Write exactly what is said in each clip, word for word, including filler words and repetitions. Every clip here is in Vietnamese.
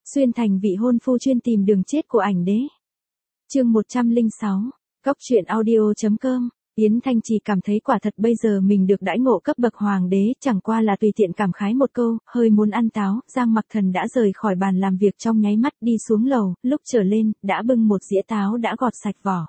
Xuyên thành vị hôn phu chuyên tìm đường chết của ảnh đế. Chương một trăm lẻ sáu, Cóc truyện audio chấm com. Yến Thanh Trì cảm thấy quả thật bây giờ mình được đãi ngộ cấp bậc hoàng đế, chẳng qua là tùy tiện cảm khái một câu, hơi muốn ăn táo. Giang Mặc Thần đã rời khỏi bàn làm việc trong nháy mắt, đi xuống lầu, lúc trở lên, đã bưng một dĩa táo đã gọt sạch vỏ.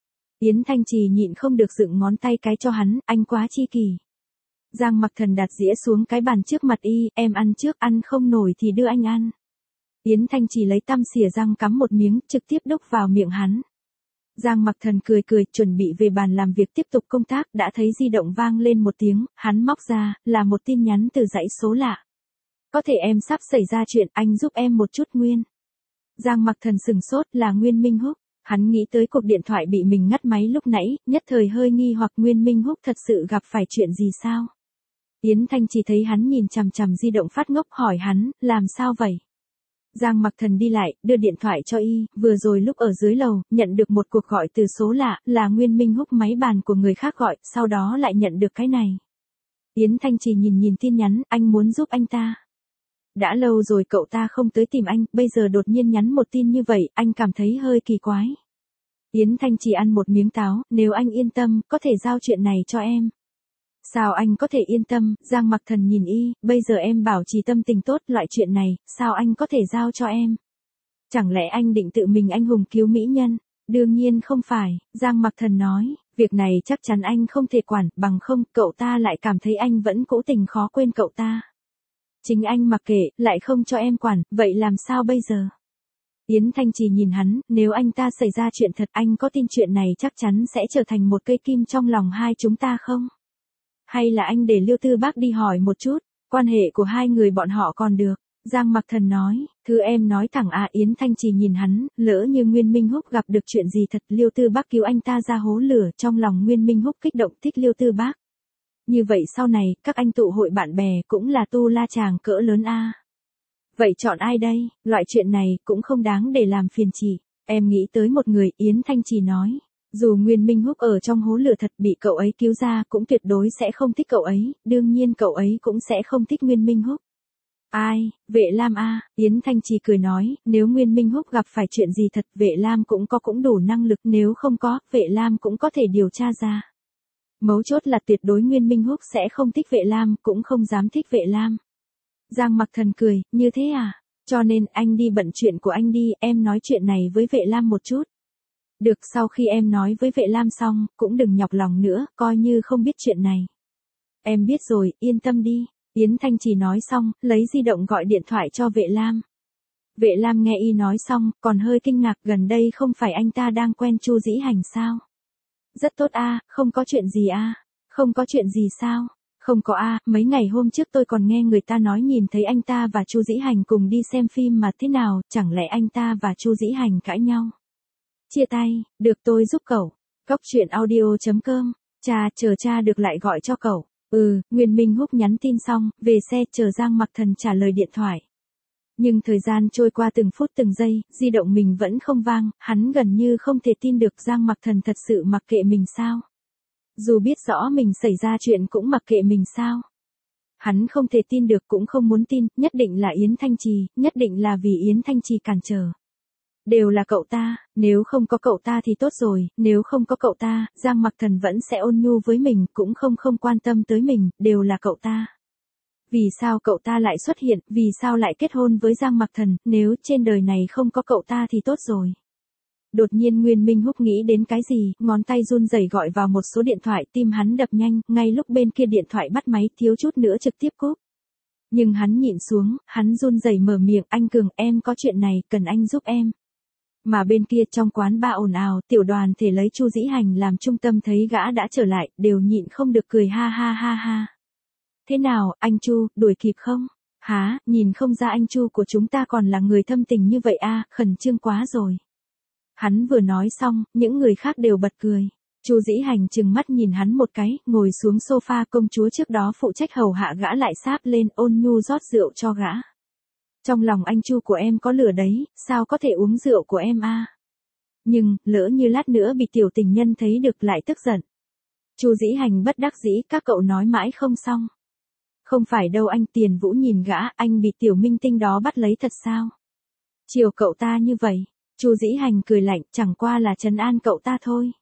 Yến Thanh Trì nhịn không được dựng ngón tay cái cho hắn, anh quá chi kỷ. Giang Mặc Thần đặt dĩa xuống cái bàn trước mặt y, em ăn trước, ăn không nổi thì đưa anh ăn. Yến Thanh Trì lấy tăm xỉa răng cắm một miếng, trực tiếp đút vào miệng hắn. Giang Mặc Thần cười cười, chuẩn bị về bàn làm việc tiếp tục công tác, đã thấy di động vang lên một tiếng, hắn móc ra, là một tin nhắn từ dãy số lạ. Có thể em sắp xảy ra chuyện, anh giúp em một chút Nguyên. Giang Mặc Thần sừng sốt, là Nguyên Minh Húc. Hắn nghĩ tới cuộc điện thoại bị mình ngắt máy lúc nãy, nhất thời hơi nghi hoặc Nguyên Minh Húc thật sự gặp phải chuyện gì sao? Yến Thanh Trì thấy hắn nhìn chằm chằm di động phát ngốc, hỏi hắn, làm sao vậy? Giang Mặc Thần đi lại, đưa điện thoại cho y, vừa rồi lúc ở dưới lầu, nhận được một cuộc gọi từ số lạ, là Nguyên Minh Húc máy bàn của người khác gọi, sau đó lại nhận được cái này. Yến Thanh Trì nhìn nhìn tin nhắn, anh muốn giúp anh ta. Đã lâu rồi cậu ta không tới tìm anh, bây giờ đột nhiên nhắn một tin như vậy, anh cảm thấy hơi kỳ quái. Yến Thanh Trì ăn một miếng táo, nếu anh yên tâm, có thể giao chuyện này cho em. Sao anh có thể yên tâm? Giang Mặc Thần nhìn y, bây giờ em bảo trì tâm tình tốt, loại chuyện này, sao anh có thể giao cho em? Chẳng lẽ anh định tự mình anh hùng cứu mỹ nhân? Đương nhiên không phải, Giang Mặc Thần nói, việc này chắc chắn anh không thể quản, bằng không, cậu ta lại cảm thấy anh vẫn cố tình khó quên cậu ta. Chính anh mặc kệ, lại không cho em quản, vậy làm sao bây giờ? Yến Thanh Trì nhìn hắn, nếu anh ta xảy ra chuyện thật, anh có tin chuyện này chắc chắn sẽ trở thành một cây kim trong lòng hai chúng ta không? Hay là anh để Liêu Tư Bác đi hỏi một chút, quan hệ của hai người bọn họ còn được. Giang Mặc Thần nói, thứ em nói thẳng à. Yến Thanh Trì nhìn hắn, lỡ như Nguyên Minh Húc gặp được chuyện gì thật, Liêu Tư Bác cứu anh ta ra hố lửa, trong lòng Nguyên Minh Húc kích động thích Liêu Tư Bác. Như vậy sau này, các anh tụ hội bạn bè cũng là tu la chàng cỡ lớn a. Vậy chọn ai đây? Loại chuyện này cũng không đáng để làm phiền chị. Em nghĩ tới một người, Yến Thanh Trì nói. Dù Nguyên Minh Húc ở trong hố lửa thật, bị cậu ấy cứu ra, cũng tuyệt đối sẽ không thích cậu ấy, đương nhiên cậu ấy cũng sẽ không thích Nguyên Minh Húc. Ai? Vệ Lam a. Yến Thanh Trì cười nói, nếu Nguyên Minh Húc gặp phải chuyện gì thật, Vệ Lam cũng có cũng đủ năng lực, nếu không có, Vệ Lam cũng có thể điều tra ra. Mấu chốt là tuyệt đối Nguyên Minh Húc sẽ không thích Vệ Lam, cũng không dám thích Vệ Lam. Giang Mặc Thần cười, như thế à? Cho nên anh đi bận chuyện của anh đi, em nói chuyện này với Vệ Lam một chút. Được, sau khi em nói với Vệ Lam xong, cũng đừng nhọc lòng nữa, coi như không biết chuyện này. Em biết rồi, yên tâm đi. Yến Thanh Trì nói xong, lấy di động gọi điện thoại cho Vệ Lam. Vệ Lam nghe y nói xong, còn hơi kinh ngạc, gần đây không phải anh ta đang quen Chu Dĩ Hành sao? Rất tốt a, không có chuyện gì a. Không có chuyện gì sao? Không có a, mấy ngày hôm trước tôi còn nghe người ta nói nhìn thấy anh ta và Chu Dĩ Hành cùng đi xem phim mà thế nào, chẳng lẽ anh ta và Chu Dĩ Hành cãi nhau? Chia tay, được tôi giúp cậu. Cóc truyện audio chấm com. Cha, chờ cha được lại gọi cho cậu. Ừ, Nguyên Minh Húc nhắn tin xong, về xe chờ Giang Mặc Thần trả lời điện thoại. Nhưng thời gian trôi qua từng phút từng giây, di động mình vẫn không vang, hắn gần như không thể tin được Giang Mặc Thần thật sự mặc kệ mình sao. Dù biết rõ mình xảy ra chuyện cũng mặc kệ mình sao. Hắn không thể tin được cũng không muốn tin, nhất định là Yến Thanh Trì, nhất định là vì Yến Thanh Trì cản trở. Đều là cậu ta, nếu không có cậu ta thì tốt rồi, nếu không có cậu ta, Giang Mặc Thần vẫn sẽ ôn nhu với mình, cũng không không quan tâm tới mình, đều là cậu ta. Vì sao cậu ta lại xuất hiện, vì sao lại kết hôn với Giang Mặc Thần, nếu trên đời này không có cậu ta thì tốt rồi. Đột nhiên Nguyên Minh Húc nghĩ đến cái gì, ngón tay run rẩy gọi vào một số điện thoại, tim hắn đập nhanh, ngay lúc bên kia điện thoại bắt máy, thiếu chút nữa trực tiếp cúp. Nhưng hắn nhịn xuống, hắn run rẩy mở miệng, anh Cường, em có chuyện này, cần anh giúp em. Mà bên kia trong quán ba ồn ào, tiểu đoàn thể lấy Chu Dĩ Hành làm trung tâm thấy gã đã trở lại, đều nhịn không được cười ha ha ha ha. Thế nào, anh Chu, đuổi kịp không? Há, nhìn không ra anh Chu của chúng ta còn là người thâm tình như vậy a, khẩn trương quá rồi. Hắn vừa nói xong, những người khác đều bật cười. Chu Dĩ Hành trừng mắt nhìn hắn một cái, ngồi xuống sofa, công chúa trước đó phụ trách hầu hạ gã lại sáp lên, ôn nhu rót rượu cho gã. Trong lòng anh Chu của em có lửa đấy, sao có thể uống rượu của em a? Nhưng, lỡ như lát nữa bị tiểu tình nhân thấy được lại tức giận. Chu Dĩ Hành bất đắc dĩ, các cậu nói mãi không xong. Không phải đâu anh. Tiền Vũ nhìn gã, anh bị tiểu minh tinh đó bắt lấy thật sao? Chiều cậu ta như vậy, Chu Dĩ Hành cười lạnh, chẳng qua là trấn an cậu ta thôi.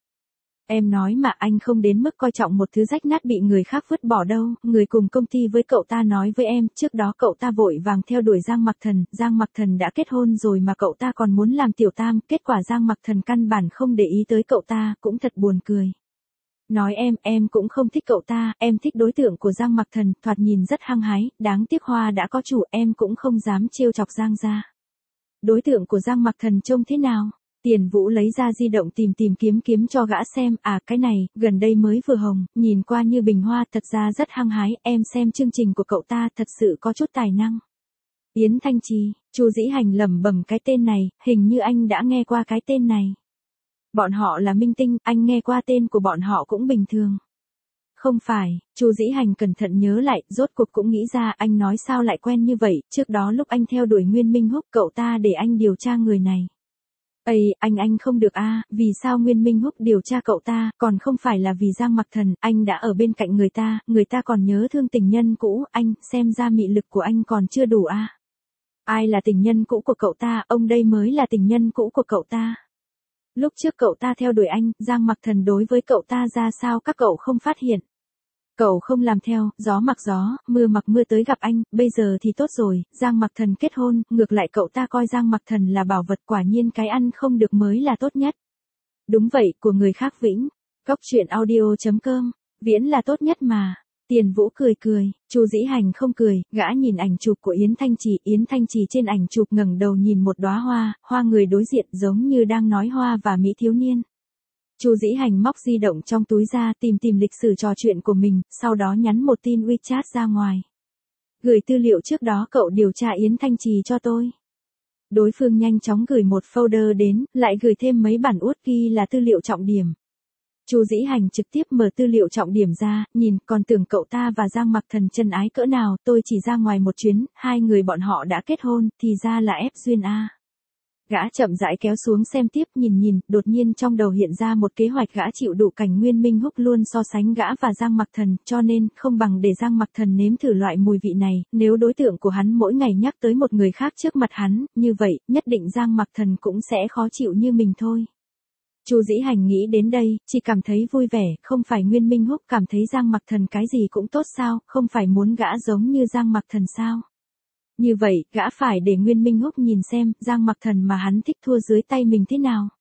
Em nói mà anh không đến mức coi trọng một thứ rách nát bị người khác vứt bỏ đâu, người cùng công ty với cậu ta nói với em, trước đó cậu ta vội vàng theo đuổi Giang Mặc Thần, Giang Mặc Thần đã kết hôn rồi mà cậu ta còn muốn làm tiểu tam, kết quả Giang Mặc Thần căn bản không để ý tới cậu ta, cũng thật buồn cười. Nói em, em cũng không thích cậu ta, em thích đối tượng của Giang Mặc Thần, thoạt nhìn rất hăng hái, đáng tiếc hoa đã có chủ, em cũng không dám trêu chọc Giang gia. Đối tượng của Giang Mặc Thần trông thế nào? Tiền Vũ lấy ra di động tìm tìm kiếm kiếm cho gã xem, à cái này, gần đây mới vừa hồng, nhìn qua như bình hoa, thật ra rất hăng hái, em xem chương trình của cậu ta thật sự có chút tài năng. Yến Thanh Trì, Chu Dĩ Hành lẩm bẩm cái tên này, hình như anh đã nghe qua cái tên này. Bọn họ là minh tinh, anh nghe qua tên của bọn họ cũng bình thường. Không phải, Chu Dĩ Hành cẩn thận nhớ lại, rốt cuộc cũng nghĩ ra anh nói sao lại quen như vậy, trước đó lúc anh theo đuổi Nguyên Minh Húc cậu ta để anh điều tra người này. Ây, anh anh không được a, vì sao Nguyên Minh Húc điều tra cậu ta, còn không phải là vì Giang Mặc Thần, anh đã ở bên cạnh người ta, người ta còn nhớ thương tình nhân cũ, anh, xem ra mị lực của anh còn chưa đủ a. Ai là tình nhân cũ của cậu ta, ông đây mới là tình nhân cũ của cậu ta. Lúc trước cậu ta theo đuổi anh, Giang Mặc Thần đối với cậu ta ra sao các cậu không phát hiện. Cậu không làm theo, gió mặc gió, mưa mặc mưa tới gặp anh, bây giờ thì tốt rồi, Giang Mặc Thần kết hôn, ngược lại cậu ta coi Giang Mặc Thần là bảo vật, quả nhiên cái ăn không được mới là tốt nhất. Đúng vậy, của người khác vĩnh. Cóc truyện audio chấm com, viễn là tốt nhất mà. Tiền Vũ cười cười, Chu Dĩ Hành không cười, gã nhìn ảnh chụp của Yến Thanh Trì, Yến Thanh Trì trên ảnh chụp ngẩng đầu nhìn một đóa hoa, hoa người đối diện giống như đang nói hoa và mỹ thiếu niên. Chu Dĩ Hành móc di động trong túi ra tìm tìm lịch sử trò chuyện của mình, sau đó nhắn một tin WeChat ra ngoài. Gửi tư liệu trước đó cậu điều tra Yến Thanh Trì cho tôi. Đối phương nhanh chóng gửi một folder đến, lại gửi thêm mấy bản uất ghi là tư liệu trọng điểm. Chu Dĩ Hành trực tiếp mở tư liệu trọng điểm ra, nhìn, còn tưởng cậu ta và Giang Mặc Thần chân ái cỡ nào, tôi chỉ ra ngoài một chuyến, hai người bọn họ đã kết hôn, thì ra là ép duyên a. Gã chậm rãi kéo xuống xem tiếp, nhìn nhìn, đột nhiên trong đầu hiện ra một kế hoạch, gã chịu đủ cảnh Nguyên Minh Húc luôn so sánh gã và Giang Mặc Thần, cho nên, không bằng để Giang Mặc Thần nếm thử loại mùi vị này, nếu đối tượng của hắn mỗi ngày nhắc tới một người khác trước mặt hắn, như vậy, nhất định Giang Mặc Thần cũng sẽ khó chịu như mình thôi. Chu Dĩ Hành nghĩ đến đây, chỉ cảm thấy vui vẻ, không phải Nguyên Minh Húc cảm thấy Giang Mặc Thần cái gì cũng tốt sao, không phải muốn gã giống như Giang Mặc Thần sao? Như vậy, gã phải để Nguyên Minh Húc nhìn xem, Giang Mặc Thần mà hắn thích thua dưới tay mình thế nào.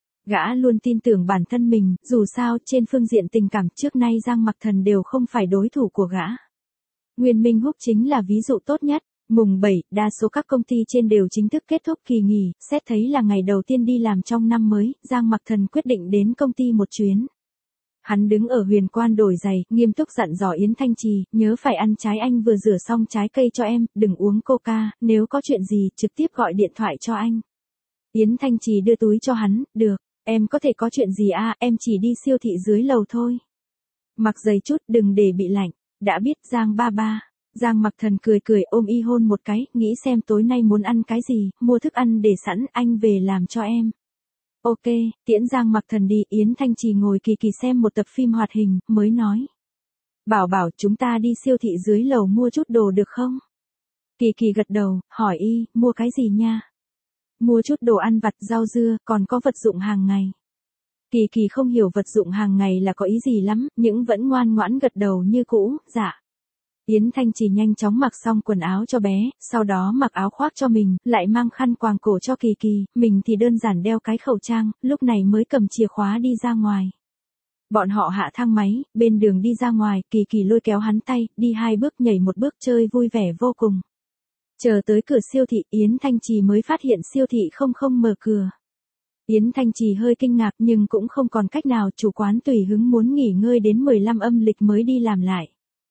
Gã luôn tin tưởng bản thân mình, dù sao, trên phương diện tình cảm trước nay Giang Mặc Thần đều không phải đối thủ của gã. Nguyên Minh Húc chính là ví dụ tốt nhất. Mùng bảy, đa số các công ty trên đều chính thức kết thúc kỳ nghỉ, xét thấy là ngày đầu tiên đi làm trong năm mới, Giang Mặc Thần quyết định đến công ty một chuyến. Hắn đứng ở huyền quan đổi giày, nghiêm túc dặn dò Yến Thanh Trì, nhớ phải ăn trái anh vừa rửa xong trái cây cho em, đừng uống coca, nếu có chuyện gì, trực tiếp gọi điện thoại cho anh. Yến Thanh Trì đưa túi cho hắn, được, em có thể có chuyện gì à, em chỉ đi siêu thị dưới lầu thôi. Mặc giày chút, đừng để bị lạnh, đã biết Giang ba ba. Giang Mặc Thần cười cười ôm y hôn một cái, nghĩ xem tối nay muốn ăn cái gì, mua thức ăn để sẵn, anh về làm cho em. Ok, tiễn Giang Mặc Thần đi, Yến Thanh Trì ngồi kỳ kỳ xem một tập phim hoạt hình, mới nói. Bảo bảo chúng ta đi siêu thị dưới lầu mua chút đồ được không? Kỳ kỳ gật đầu, hỏi y, mua cái gì nha? Mua chút đồ ăn vặt, rau dưa, còn có vật dụng hàng ngày. Kỳ kỳ không hiểu vật dụng hàng ngày là có ý gì lắm, nhưng vẫn ngoan ngoãn gật đầu như cũ, dạ. Yến Thanh Trì nhanh chóng mặc xong quần áo cho bé, sau đó mặc áo khoác cho mình, lại mang khăn quàng cổ cho Kỳ Kỳ, mình thì đơn giản đeo cái khẩu trang, lúc này mới cầm chìa khóa đi ra ngoài. Bọn họ hạ thang máy, bên đường đi ra ngoài, Kỳ Kỳ lôi kéo hắn tay, đi hai bước nhảy một bước chơi vui vẻ vô cùng. Chờ tới cửa siêu thị, Yến Thanh Trì mới phát hiện siêu thị không không mở cửa. Yến Thanh Trì hơi kinh ngạc nhưng cũng không còn cách nào, chủ quán tùy hứng muốn nghỉ ngơi đến mười lăm âm lịch mới đi làm lại.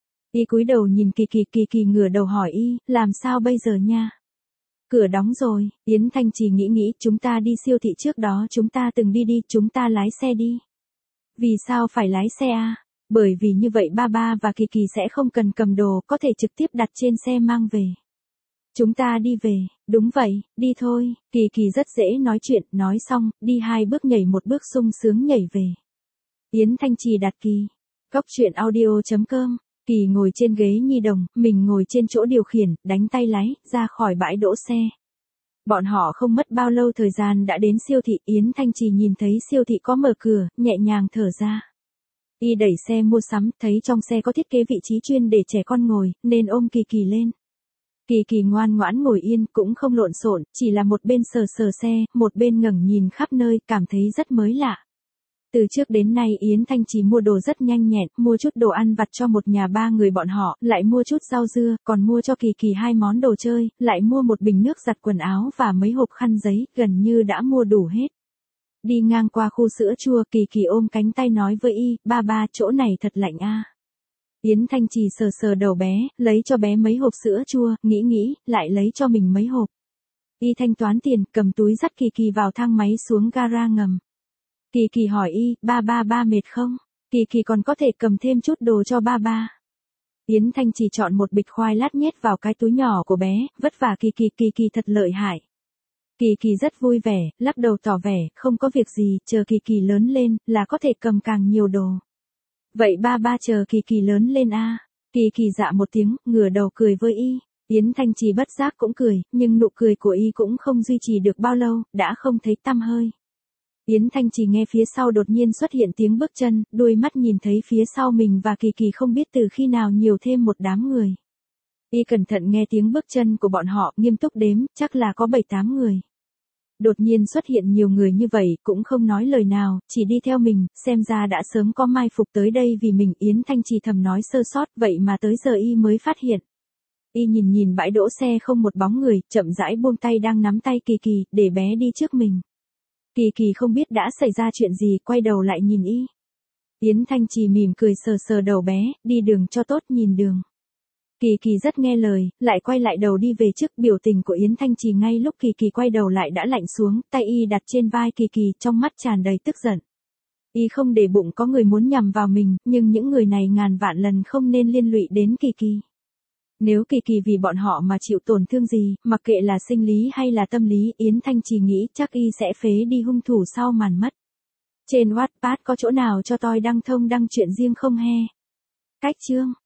Y cúi đầu nhìn Kỳ Kỳ, Kỳ Kỳ ngửa đầu hỏi y, làm sao bây giờ nha? Cửa đóng rồi, Yến Thanh Trì nghĩ nghĩ, chúng ta đi siêu thị trước đó chúng ta từng đi đi, chúng ta lái xe đi. Vì sao phải lái xe à? Bởi vì như vậy ba ba và Kỳ Kỳ sẽ không cần cầm đồ, có thể trực tiếp đặt trên xe mang về. Chúng ta đi về, đúng vậy, đi thôi, Kỳ Kỳ rất dễ nói chuyện, nói xong, đi hai bước nhảy một bước sung sướng nhảy về. Yến Thanh Trì đặt kỳ. Cóc truyện audio chấm com. Kỳ ngồi trên ghế nhi đồng, mình ngồi trên chỗ điều khiển, đánh tay lái, ra khỏi bãi đỗ xe. Bọn họ không mất bao lâu thời gian đã đến siêu thị, Yến Thanh Trì nhìn thấy siêu thị có mở cửa, nhẹ nhàng thở ra. Y đẩy xe mua sắm, thấy trong xe có thiết kế vị trí chuyên để trẻ con ngồi, nên ôm Kỳ Kỳ lên. Kỳ Kỳ ngoan ngoãn ngồi yên, cũng không lộn xộn, chỉ là một bên sờ sờ xe, một bên ngẩng nhìn khắp nơi, cảm thấy rất mới lạ. Từ trước đến nay Yến Thanh Trì mua đồ rất nhanh nhẹn, mua chút đồ ăn vặt cho một nhà ba người bọn họ, lại mua chút rau dưa, còn mua cho Kỳ Kỳ hai món đồ chơi, lại mua một bình nước giặt quần áo và mấy hộp khăn giấy, gần như đã mua đủ hết. Đi ngang qua khu sữa chua, Kỳ Kỳ ôm cánh tay nói với y, ba ba, chỗ này thật lạnh a. Yến Thanh Trì sờ sờ đầu bé, lấy cho bé mấy hộp sữa chua, nghĩ nghĩ, lại lấy cho mình mấy hộp. Y thanh toán tiền, cầm túi dắt Kỳ Kỳ vào thang máy xuống gara ngầm. Kỳ Kỳ hỏi y, ba ba ba mệt không? Kỳ Kỳ còn có thể cầm thêm chút đồ cho ba ba. Yến Thanh Trì chọn một bịch khoai lát nhét vào cái túi nhỏ của bé, vất vả Kỳ Kỳ, Kỳ Kỳ thật lợi hại. Kỳ Kỳ rất vui vẻ, lắc đầu tỏ vẻ, không có việc gì, chờ Kỳ Kỳ lớn lên, là có thể cầm càng nhiều đồ. Vậy ba ba chờ Kỳ Kỳ lớn lên a. À. Kỳ Kỳ dạ một tiếng, ngửa đầu cười với y. Yến Thanh Trì bất giác cũng cười, nhưng nụ cười của y cũng không duy trì được bao lâu, đã không thấy tăm hơi. Yến Thanh Trì nghe phía sau đột nhiên xuất hiện tiếng bước chân, đuôi mắt nhìn thấy phía sau mình và Kỳ Kỳ không biết từ khi nào nhiều thêm một đám người. Y cẩn thận nghe tiếng bước chân của bọn họ, nghiêm túc đếm, chắc là có bảy tám người. Đột nhiên xuất hiện nhiều người như vậy, cũng không nói lời nào, chỉ đi theo mình, xem ra đã sớm có mai phục tới đây vì mình. Yến Thanh Trì thầm nói sơ sót, vậy mà tới giờ y mới phát hiện. Y nhìn nhìn bãi đỗ xe không một bóng người, chậm rãi buông tay đang nắm tay Kỳ Kỳ, để bé đi trước mình. Kỳ Kỳ không biết đã xảy ra chuyện gì, quay đầu lại nhìn y. Yến Thanh Trì mỉm cười sờ sờ đầu bé, đi đường cho tốt, nhìn đường. Kỳ Kỳ rất nghe lời, lại quay lại đầu đi về trước. Biểu tình của Yến Thanh Trì ngay lúc Kỳ Kỳ quay đầu lại đã lạnh xuống, tay y đặt trên vai Kỳ Kỳ, trong mắt tràn đầy tức giận. Y không để bụng có người muốn nhằm vào mình, nhưng những người này ngàn vạn lần không nên liên lụy đến Kỳ Kỳ. Nếu Kỳ Kỳ vì bọn họ mà chịu tổn thương gì, mặc kệ là sinh lý hay là tâm lý, Yến Thanh Trì nghĩ chắc y sẽ phế đi hung thủ sau màn mất. Trên Wattpad có chỗ nào cho tôi đăng thông đăng chuyện riêng không he? Cách chương